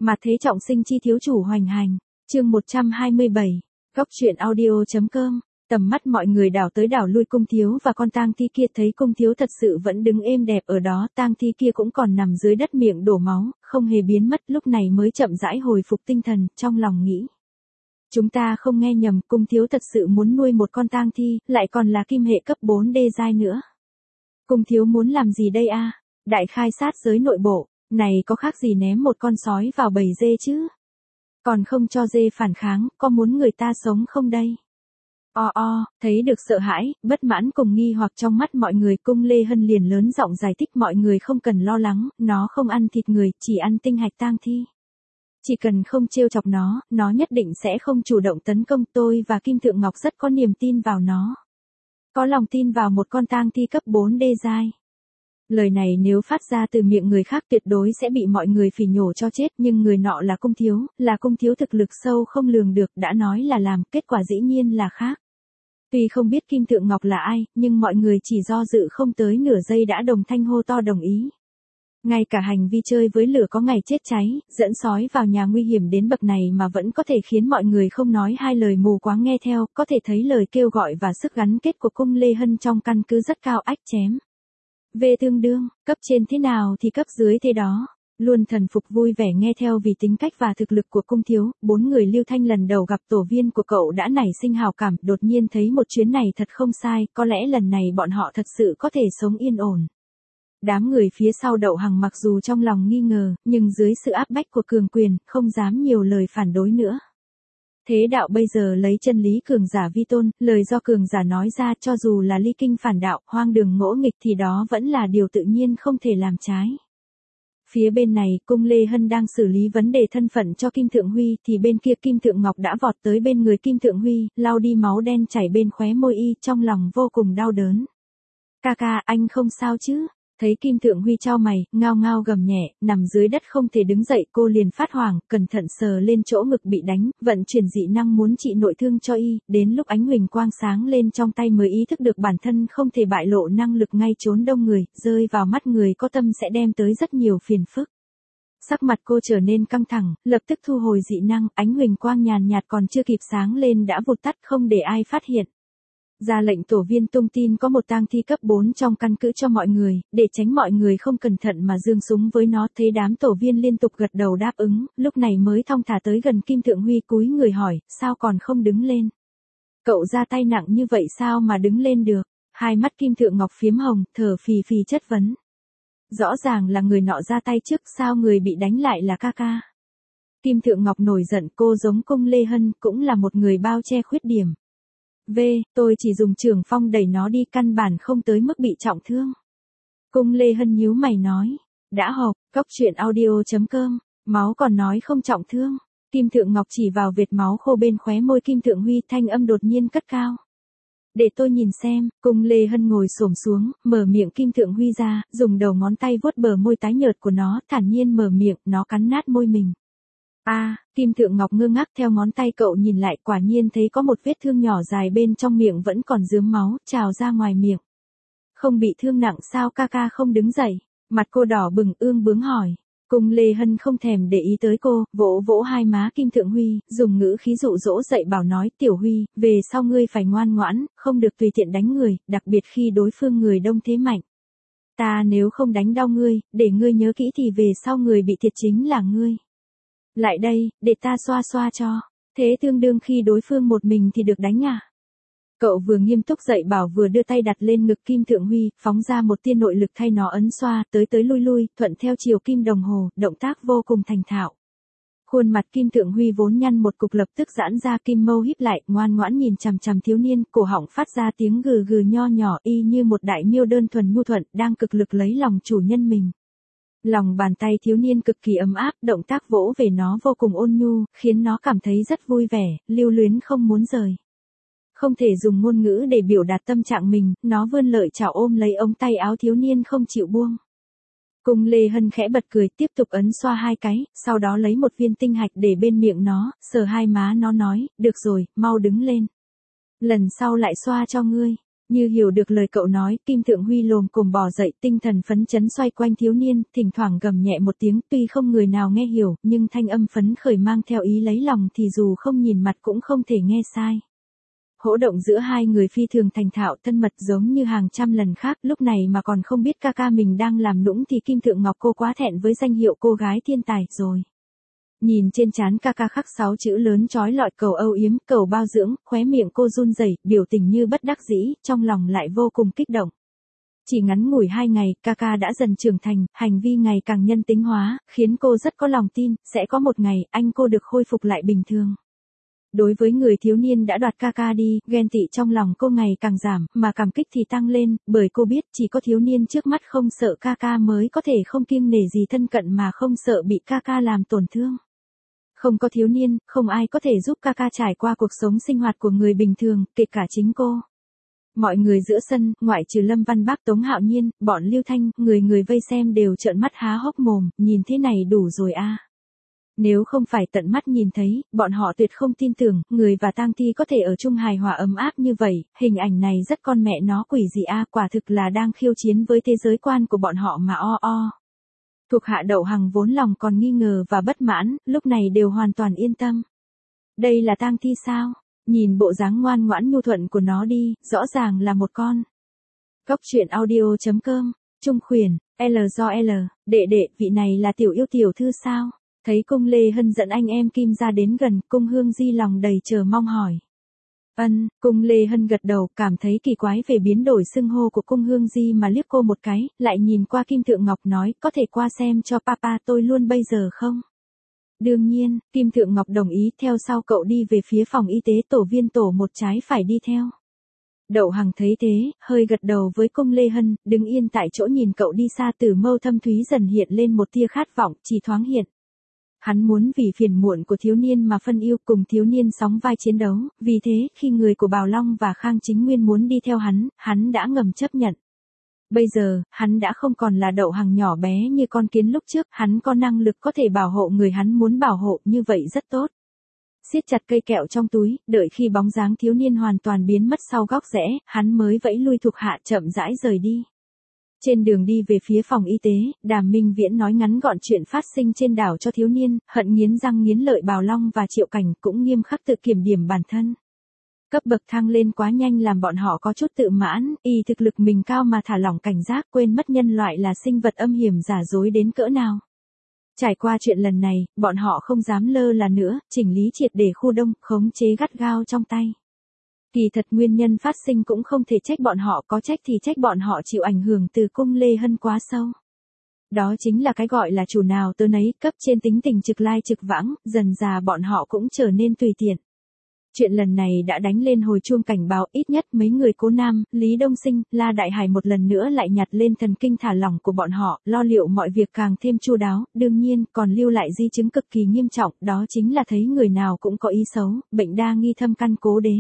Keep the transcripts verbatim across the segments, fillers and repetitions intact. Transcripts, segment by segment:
Mà thế trọng sinh chi thiếu chủ hoành hành, chương một trăm hai mươi bảy, góc truyện audio.com, tầm mắt mọi người đảo tới đảo lui cung thiếu và con tang thi kia thấy cung thiếu thật sự vẫn đứng êm đẹp ở đó, tang thi kia cũng còn nằm dưới đất miệng đổ máu, không hề biến mất, lúc này mới chậm rãi hồi phục tinh thần, trong lòng nghĩ. Chúng ta không nghe nhầm, cung thiếu thật sự muốn nuôi một con tang thi, lại còn là kim hệ cấp bốn đê giai nữa. Cung thiếu muốn làm gì đây a? Đại khai sát giới nội bộ, này có khác gì ném một con sói vào bầy dê chứ? Còn không cho dê phản kháng, có muốn người ta sống không đây? O o, thấy được sợ hãi, bất mãn cùng nghi hoặc trong mắt mọi người, Cung Lê Hân liền lớn giọng giải thích mọi người không cần lo lắng, nó không ăn thịt người, chỉ ăn tinh hạch tang thi. Chỉ cần không trêu chọc nó, nó nhất định sẽ không chủ động tấn công. Tôi và Kim Thượng Ngọc rất có niềm tin vào nó. Có lòng tin vào một con tang thi cấp bốn đê giai. Lời này nếu phát ra từ miệng người khác tuyệt đối sẽ bị mọi người phỉ nhổ cho chết, nhưng người nọ là cung thiếu, là cung thiếu thực lực sâu không lường được, đã nói là làm, kết quả dĩ nhiên là khác. Tuy không biết Kim Thượng Ngọc là ai, nhưng mọi người chỉ do dự không tới nửa giây đã đồng thanh hô to đồng ý. Ngay cả hành vi chơi với lửa có ngày chết cháy, dẫn sói vào nhà nguy hiểm đến bậc này mà vẫn có thể khiến mọi người không nói hai lời mù quáng nghe theo, có thể thấy lời kêu gọi và sức gắn kết của Cung Lê Hân trong căn cứ rất cao. Ách chém. Về tương đương, cấp trên thế nào thì cấp dưới thế đó. Luôn thần phục vui vẻ nghe theo vì tính cách và thực lực của cung thiếu, bốn người Lưu Thanh lần đầu gặp tổ viên của cậu đã nảy sinh hào cảm, đột nhiên thấy một chuyến này thật không sai, có lẽ lần này bọn họ thật sự có thể sống yên ổn. Đám người phía sau Đậu Hằng mặc dù trong lòng nghi ngờ, nhưng dưới sự áp bách của cường quyền, không dám nhiều lời phản đối nữa. Thế đạo bây giờ lấy chân lý cường giả vi tôn, lời do cường giả nói ra cho dù là ly kinh phản đạo, hoang đường ngỗ nghịch thì đó vẫn là điều tự nhiên không thể làm trái. Phía bên này, Cung Lê Hân đang xử lý vấn đề thân phận cho Kim Thượng Huy, thì bên kia Kim Thượng Ngọc đã vọt tới bên người Kim Thượng Huy, lau đi máu đen chảy bên khóe môi y, trong lòng vô cùng đau đớn. Ca ca, anh không sao chứ? Thấy Kim Thượng Huy chau mày, ngao ngao gầm nhẹ, nằm dưới đất không thể đứng dậy, cô liền phát hoảng, cẩn thận sờ lên chỗ ngực bị đánh, vận chuyển dị năng muốn trị nội thương cho y, đến lúc ánh huỳnh quang sáng lên trong tay mới ý thức được bản thân không thể bại lộ năng lực ngay trốn đông người, rơi vào mắt người có tâm sẽ đem tới rất nhiều phiền phức. Sắc mặt cô trở nên căng thẳng, lập tức thu hồi dị năng, ánh huỳnh quang nhàn nhạt còn chưa kịp sáng lên đã vụt tắt không để ai phát hiện. Ra lệnh tổ viên tung tin có một tang thi cấp bốn trong căn cứ cho mọi người, để tránh mọi người không cẩn thận mà giương súng với nó. Thấy đám tổ viên liên tục gật đầu đáp ứng, lúc này mới thong thả tới gần Kim Thượng Huy cúi người hỏi, sao còn không đứng lên? Cậu ra tay nặng như vậy sao mà đứng lên được? Hai mắt Kim Thượng Ngọc phiếm hồng, thở phì phì chất vấn. Rõ ràng là người nọ ra tay trước, sao người bị đánh lại là ca ca? Kim Thượng Ngọc nổi giận, cô giống Cung Lê Hân, cũng là một người bao che khuyết điểm. V, tôi chỉ dùng trường phong đẩy nó đi, căn bản không tới mức bị trọng thương. Cung Lê Hân nhíu mày nói, đã họp, góc truyện audio.com, máu còn nói không trọng thương. Kim Thượng Ngọc chỉ vào vệt máu khô bên khóe môi Kim Thượng Huy, thanh âm đột nhiên cất cao. Để tôi nhìn xem. Cung Lê Hân ngồi xổm xuống, mở miệng Kim Thượng Huy ra, dùng đầu ngón tay vuốt bờ môi tái nhợt của nó, thản nhiên mở miệng, nó cắn nát môi mình. A, à, Kim Thượng Ngọc ngơ ngác theo ngón tay cậu nhìn lại, quả nhiên thấy có một vết thương nhỏ dài bên trong miệng vẫn còn rướm máu, trào ra ngoài miệng. Không bị thương nặng sao? Ca ca không đứng dậy. Mặt cô đỏ bừng ương bướng hỏi. Cung Lê Hân không thèm để ý tới cô, vỗ vỗ hai má Kim Thượng Huy, dùng ngữ khí dụ dỗ dạy bảo nói, Tiểu Huy, về sau ngươi phải ngoan ngoãn, không được tùy tiện đánh người, đặc biệt khi đối phương người đông thế mạnh. Ta nếu không đánh đau ngươi, để ngươi nhớ kỹ thì về sau người bị thiệt chính là ngươi. Lại đây, để ta xoa xoa cho. Thế tương đương khi đối phương một mình thì được đánh à? Cậu vừa nghiêm túc dạy bảo vừa đưa tay đặt lên ngực Kim Thượng Huy, phóng ra một tia nội lực thay nó ấn xoa, tới tới lui lui, thuận theo chiều kim đồng hồ, động tác vô cùng thành thạo. Khuôn mặt Kim Thượng Huy vốn nhăn một cục lập tức giãn ra, kim mâu híp lại, ngoan ngoãn nhìn chằm chằm thiếu niên, cổ họng phát ra tiếng gừ gừ nho nhỏ, y như một đại miêu đơn thuần nhu thuận, đang cực lực lấy lòng chủ nhân mình. Lòng bàn tay thiếu niên cực kỳ ấm áp, động tác vỗ về nó vô cùng ôn nhu, khiến nó cảm thấy rất vui vẻ, lưu luyến không muốn rời. Không thể dùng ngôn ngữ để biểu đạt tâm trạng mình, nó vươn lợi chảo ôm lấy ống tay áo thiếu niên không chịu buông. Cung Lê Hân khẽ bật cười, tiếp tục ấn xoa hai cái, sau đó lấy một viên tinh hạch để bên miệng nó, sờ hai má nó nói, được rồi, mau đứng lên. Lần sau lại xoa cho ngươi. Như hiểu được lời cậu nói, Kim Thượng Huy lồm cồm bò dậy, tinh thần phấn chấn xoay quanh thiếu niên, thỉnh thoảng gầm nhẹ một tiếng, tuy không người nào nghe hiểu, nhưng thanh âm phấn khởi mang theo ý lấy lòng thì dù không nhìn mặt cũng không thể nghe sai. Hỗ động giữa hai người phi thường thành thạo thân mật giống như hàng trăm lần khác, lúc này mà còn không biết ca ca mình đang làm nũng thì Kim Thượng Ngọc cô quá thẹn với danh hiệu cô gái thiên tài rồi. Nhìn trên trán ca ca khắc sáu chữ lớn chói lọi cầu âu yếm, cầu bao dưỡng, khóe miệng cô run rẩy, biểu tình như bất đắc dĩ, trong lòng lại vô cùng kích động. Chỉ ngắn ngủi hai ngày, ca ca đã dần trưởng thành, hành vi ngày càng nhân tính hóa, khiến cô rất có lòng tin, sẽ có một ngày, anh cô được khôi phục lại bình thường. Đối với người thiếu niên đã đoạt ca ca đi, ghen tị trong lòng cô ngày càng giảm, mà cảm kích thì tăng lên, bởi cô biết chỉ có thiếu niên trước mắt không sợ ca ca mới có thể không kiêng nể gì thân cận mà không sợ bị ca ca làm tổn thương. Không có thiếu niên, không ai có thể giúp ca ca trải qua cuộc sống sinh hoạt của người bình thường, kể cả chính cô. Mọi người giữa sân, ngoại trừ Lâm Văn Bác Tống Hạo Nhiên, bọn Lưu Thanh, người người vây xem đều trợn mắt há hốc mồm, nhìn thế này đủ rồi a. Nếu không phải tận mắt nhìn thấy, bọn họ tuyệt không tin tưởng, người và tang thi có thể ở chung hài hòa ấm áp như vậy, hình ảnh này rất con mẹ nó quỷ gì a, quả thực là đang khiêu chiến với thế giới quan của bọn họ mà o o. Thuộc hạ Đậu Hằng vốn lòng còn nghi ngờ và bất mãn, lúc này đều hoàn toàn yên tâm. Đây là tang thi sao? Nhìn bộ dáng ngoan ngoãn nhu thuận của nó đi, rõ ràng là một con. Góc truyện audio chấm com, Trung Khuyển, L do L, đệ đệ, vị này là tiểu yêu tiểu thư sao? Thấy Cung Lê Hân dẫn anh em Kim ra đến gần, Cung Hương Di lòng đầy chờ mong hỏi. Ân, Cung Lê Hân gật đầu, cảm thấy kỳ quái về biến đổi xưng hô của Cung Hương Di mà liếc cô một cái, lại nhìn qua Kim Thượng Ngọc nói, có thể qua xem cho papa tôi luôn bây giờ không? Đương nhiên, Kim Thượng Ngọc đồng ý, theo sau cậu đi về phía phòng y tế, tổ viên tổ một trái phải đi theo. Đậu Hằng thấy thế, hơi gật đầu với Cung Lê Hân, đứng yên tại chỗ nhìn cậu đi xa, từ mâu thâm thúy dần hiện lên một tia khát vọng, chỉ thoáng hiện. Hắn muốn vì phiền muộn của thiếu niên mà phân yêu, cùng thiếu niên sóng vai chiến đấu, vì thế, khi người của Bào Long và Khang Chính Nguyên muốn đi theo hắn, hắn đã ngầm chấp nhận. Bây giờ, hắn đã không còn là Đậu Hằng nhỏ bé như con kiến lúc trước, hắn có năng lực có thể bảo hộ người hắn muốn bảo hộ, như vậy rất tốt. Siết chặt cây kẹo trong túi, đợi khi bóng dáng thiếu niên hoàn toàn biến mất sau góc rẽ, hắn mới vẫy lui thuộc hạ chậm rãi rời đi. Trên đường đi về phía phòng y tế, Đàm Minh Viễn nói ngắn gọn chuyện phát sinh trên đảo cho thiếu niên, hận nghiến răng nghiến lợi Bào Long và Triệu Cảnh cũng nghiêm khắc tự kiểm điểm bản thân. Cấp bậc thăng lên quá nhanh làm bọn họ có chút tự mãn, y thực lực mình cao mà thả lỏng cảnh giác, quên mất nhân loại là sinh vật âm hiểm giả dối đến cỡ nào. Trải qua chuyện lần này, bọn họ không dám lơ là nữa, chỉnh lý triệt để khu đông, khống chế gắt gao trong tay. Kỳ thật nguyên nhân phát sinh cũng không thể trách bọn họ, có trách thì trách bọn họ chịu ảnh hưởng từ Cung Lê Hân quá sâu. Đó chính là cái gọi là chủ nào tớ nấy, cấp trên tính tình trực lai trực vãng, dần dà bọn họ cũng trở nên tùy tiện. Chuyện lần này đã đánh lên hồi chuông cảnh báo, ít nhất mấy người Cố Nam, Lý Đông Sinh, La Đại Hải một lần nữa lại nhặt lên thần kinh thả lỏng của bọn họ, lo liệu mọi việc càng thêm chu đáo, đương nhiên còn lưu lại di chứng cực kỳ nghiêm trọng, đó chính là thấy người nào cũng có ý xấu, bệnh đa nghi thâm căn cố đế.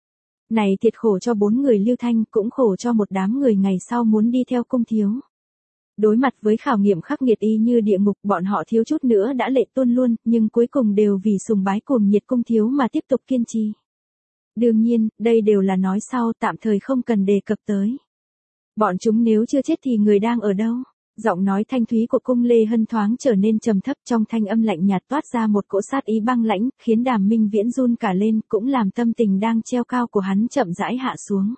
Này thiệt khổ cho bốn người Lưu Thanh, cũng khổ cho một đám người ngày sau muốn đi theo Cung thiếu. Đối mặt với khảo nghiệm khắc nghiệt y như địa ngục, bọn họ thiếu chút nữa đã lệ tuôn luôn, nhưng cuối cùng đều vì sùng bái cuồng nhiệt Cung thiếu mà tiếp tục kiên trì. Đương nhiên, đây đều là nói sau, tạm thời không cần đề cập tới. Bọn chúng nếu chưa chết thì người đang ở đâu? Giọng nói thanh thúy của Cung Lê Hân thoáng trở nên trầm thấp, trong thanh âm lạnh nhạt toát ra một cỗ sát ý băng lãnh, khiến Đàm Minh Viễn run cả lên, cũng làm tâm tình đang treo cao của hắn chậm rãi hạ xuống.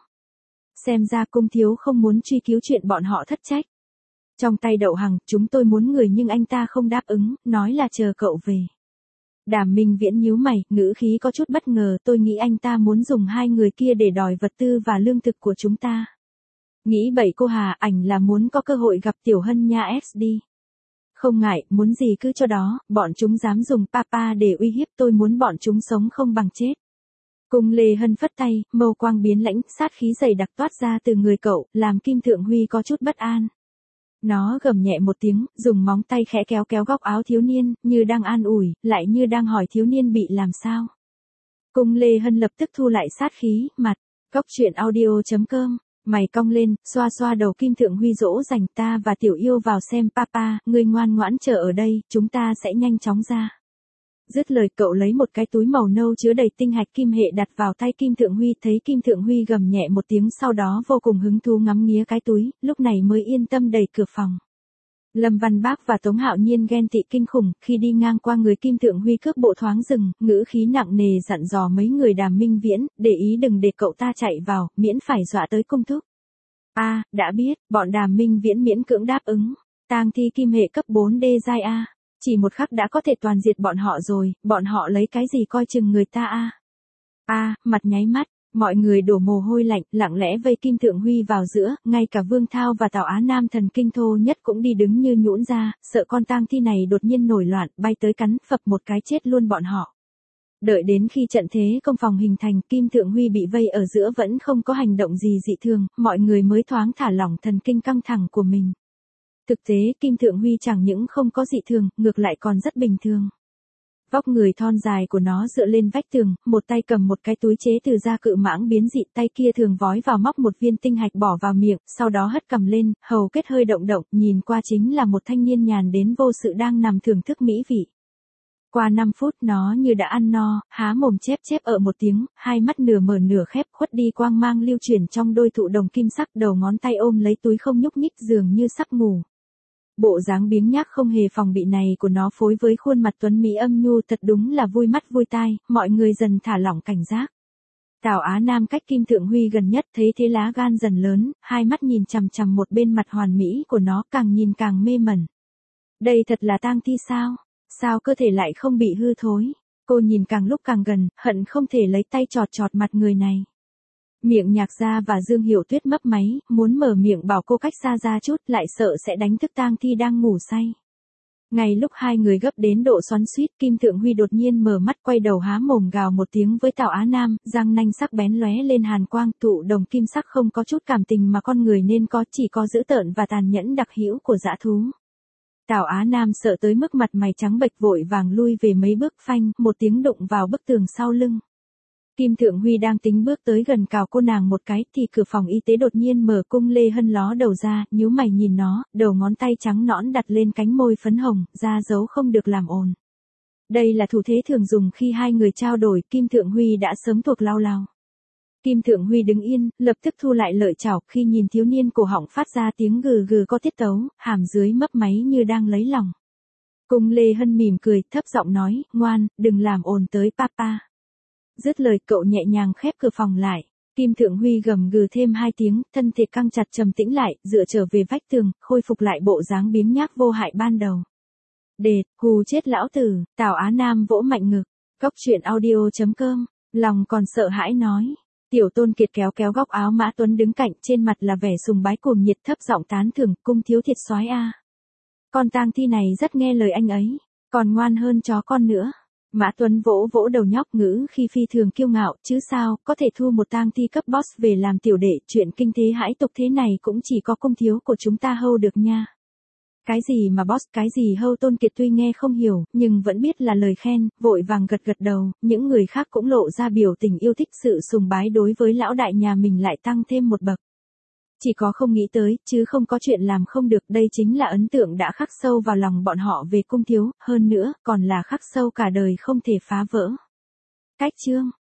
Xem ra Cung thiếu không muốn truy cứu chuyện bọn họ thất trách. Trong tay Đậu Hằng, chúng tôi muốn người nhưng anh ta không đáp ứng, nói là chờ cậu về. Đàm Minh Viễn nhíu mày, ngữ khí có chút bất ngờ, tôi nghĩ anh ta muốn dùng hai người kia để đòi vật tư và lương thực của chúng ta. Nghĩ bậy cô Hà, ảnh là muốn có cơ hội gặp Tiểu Hân nha ét đi. Không ngại, muốn gì cứ cho đó, bọn chúng dám dùng papa để uy hiếp tôi, muốn bọn chúng sống không bằng chết. Cung Lê Hân phất tay, mâu quang biến lãnh, sát khí dày đặc toát ra từ người cậu, làm Kim Thượng Huy có chút bất an. Nó gầm nhẹ một tiếng, dùng móng tay khẽ kéo kéo góc áo thiếu niên, như đang an ủi, lại như đang hỏi thiếu niên bị làm sao. Cung Lê Hân lập tức thu lại sát khí, mặt, góc truyện audio chấm com. Mày cong lên, xoa xoa đầu Kim Thượng Huy dỗ dành, ta và tiểu yêu vào xem papa, ngươi ngoan ngoãn chờ ở đây, chúng ta sẽ nhanh chóng ra. Dứt lời cậu lấy một cái túi màu nâu chứa đầy tinh hạch kim hệ đặt vào tay Kim Thượng Huy, thấy Kim Thượng Huy gầm nhẹ một tiếng sau đó vô cùng hứng thú ngắm nghía cái túi, lúc này mới yên tâm đẩy cửa phòng. Lâm Văn Bác và Tống Hạo Nhiên ghen tị kinh khủng, khi đi ngang qua người Kim Thượng Huy cước bộ thoáng dừng, ngữ khí nặng nề dặn dò mấy người Đàm Minh Viễn, để ý đừng để cậu ta chạy vào, miễn phải dọa tới cung thúc. A, à, đã biết, bọn Đàm Minh Viễn miễn cưỡng đáp ứng. Tang thi kim hệ cấp bốn D giai A, chỉ một khắc đã có thể toàn diệt bọn họ rồi, bọn họ lấy cái gì coi chừng người ta a? A, à, mặt nháy mắt, mọi người đổ mồ hôi lạnh, lặng lẽ vây Kim Thượng Huy vào giữa, ngay cả Vương Thao và Tào Á Nam thần kinh thô nhất cũng đi đứng như nhũn ra, sợ con tang thi này đột nhiên nổi loạn, bay tới cắn phập một cái chết luôn bọn họ. Đợi đến khi trận thế công phòng hình thành, Kim Thượng Huy bị vây ở giữa vẫn không có hành động gì dị thường, mọi người mới thoáng thả lỏng thần kinh căng thẳng của mình. Thực tế Kim Thượng Huy chẳng những không có dị thường, ngược lại còn rất bình thường. Vóc người thon dài của nó dựa lên vách tường, một tay cầm một cái túi chế từ da cự mãng biến dị, tay kia thường vói vào móc một viên tinh hạch bỏ vào miệng, sau đó hất cầm lên, hầu kết hơi động động, nhìn qua chính là một thanh niên nhàn đến vô sự đang nằm thưởng thức mỹ vị. Qua năm phút nó như đã ăn no, há mồm chép chép ở một tiếng, hai mắt nửa mở nửa khép khuất đi quang mang lưu chuyển trong đôi thụ đồng kim sắc, đầu ngón tay ôm lấy túi không nhúc nhích dường như sắp ngủ. Bộ dáng biếng nhác không hề phòng bị này của nó phối với khuôn mặt tuấn mỹ âm nhu thật đúng là vui mắt vui tai, mọi người dần thả lỏng cảnh giác. Tào Á Nam cách Kim Thượng Huy gần nhất thấy thế lá gan dần lớn, hai mắt nhìn chằm chằm một bên mặt hoàn mỹ của nó càng nhìn càng mê mẩn. Đây thật là tang thi sao? Sao cơ thể lại không bị hư thối? Cô nhìn càng lúc càng gần, hận không thể lấy tay chọt chọt mặt người này. Miệng Nhạc Gia và Dương Hiểu Tuyết mấp máy, muốn mở miệng bảo cô cách xa ra chút, lại sợ sẽ đánh thức tang thi đang ngủ say. Ngay lúc hai người gấp đến độ xoắn xuýt, Kim Thượng Huy đột nhiên mở mắt quay đầu há mồm gào một tiếng với Tào Á Nam, răng nanh sắc bén lóe lên hàn quang, tụ đồng kim sắc không có chút cảm tình mà con người nên có, chỉ có dữ tợn và tàn nhẫn đặc hữu của dã thú. Tào Á Nam sợ tới mức mặt mày trắng bệch vội vàng lui về mấy bước, phanh, một tiếng đụng vào bức tường sau lưng. Kim Thượng Huy đang tính bước tới gần cào cô nàng một cái thì cửa phòng y tế đột nhiên mở, Cung Lê Hân ló đầu ra, nhíu mày nhìn nó, đầu ngón tay trắng nõn đặt lên cánh môi phấn hồng, ra dấu không được làm ồn. Đây là thủ thế thường dùng khi hai người trao đổi, Kim Thượng Huy đã sớm thuộc lao lao. Kim Thượng Huy đứng yên, lập tức thu lại lợi chảo, khi nhìn thiếu niên cổ họng phát ra tiếng gừ gừ có tiết tấu, hàm dưới mấp máy như đang lấy lòng. Cung Lê Hân mỉm cười, thấp giọng nói, ngoan, đừng làm ồn tới papa. Dứt lời cậu nhẹ nhàng khép cửa phòng lại. Kim Thượng Huy gầm gừ thêm hai tiếng, thân thể căng chặt trầm tĩnh lại, dựa trở về vách tường, khôi phục lại bộ dáng biếng nhác vô hại ban đầu. Đệt, hù chết lão tử, Tào Á Nam vỗ mạnh ngực. Góc truyện audio chấm com, lòng còn sợ hãi nói. Tiểu Tôn Kiệt kéo kéo góc áo Mã Tuấn đứng cạnh, trên mặt là vẻ sùng bái cuồng nhiệt, thấp giọng tán thưởng, cung thiếu thiệt soái a. Con tang thi này rất nghe lời anh ấy, còn ngoan hơn chó con nữa. Mã Tuấn vỗ vỗ đầu nhóc, ngữ khi phi thường kiêu ngạo, chứ sao, có thể thu một tang thi cấp boss về làm tiểu đệ, chuyện kinh thế hãi tục thế này cũng chỉ có cung thiếu của chúng ta hâu được nha. Cái gì mà boss, cái gì hâu? Tôn Kiệt tuy nghe không hiểu, nhưng vẫn biết là lời khen, vội vàng gật gật đầu, những người khác cũng lộ ra biểu tình yêu thích, sự sùng bái đối với lão đại nhà mình lại tăng thêm một bậc. Chỉ có không nghĩ tới, chứ không có chuyện làm không được, đây chính là ấn tượng đã khắc sâu vào lòng bọn họ về cung thiếu, hơn nữa, còn là khắc sâu cả đời không thể phá vỡ. Cách chương